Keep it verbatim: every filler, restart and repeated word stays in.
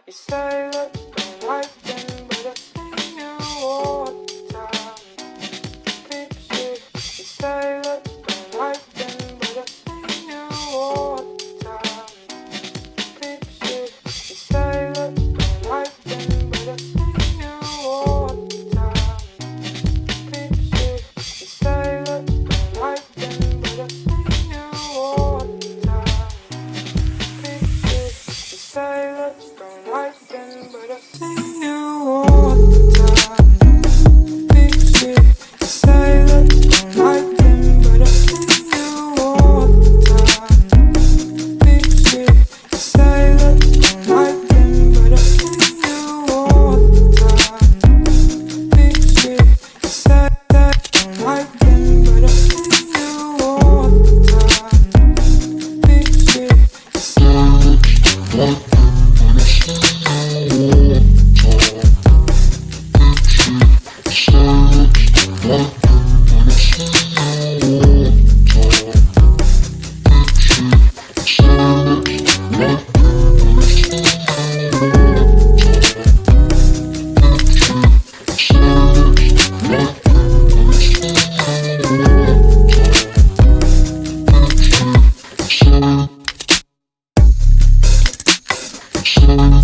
You say that don't like them, but I see you all the time. Creep shit. You say that don't like them, but I see you all the time. Creep shit. You say that don't like them, but I see you all the time. Creep shit. You say that don't like them, but I see you all the time. Creep shit. You say that you don't like them, but I see you all the time. Creep shit. You say that you don't like them, but I see you all the time. Creep shit. You say that you don't like them, but I see you all the time. Creep shit. You say that you don't like them, but I see you all the time. Creep shit. You say that you Shut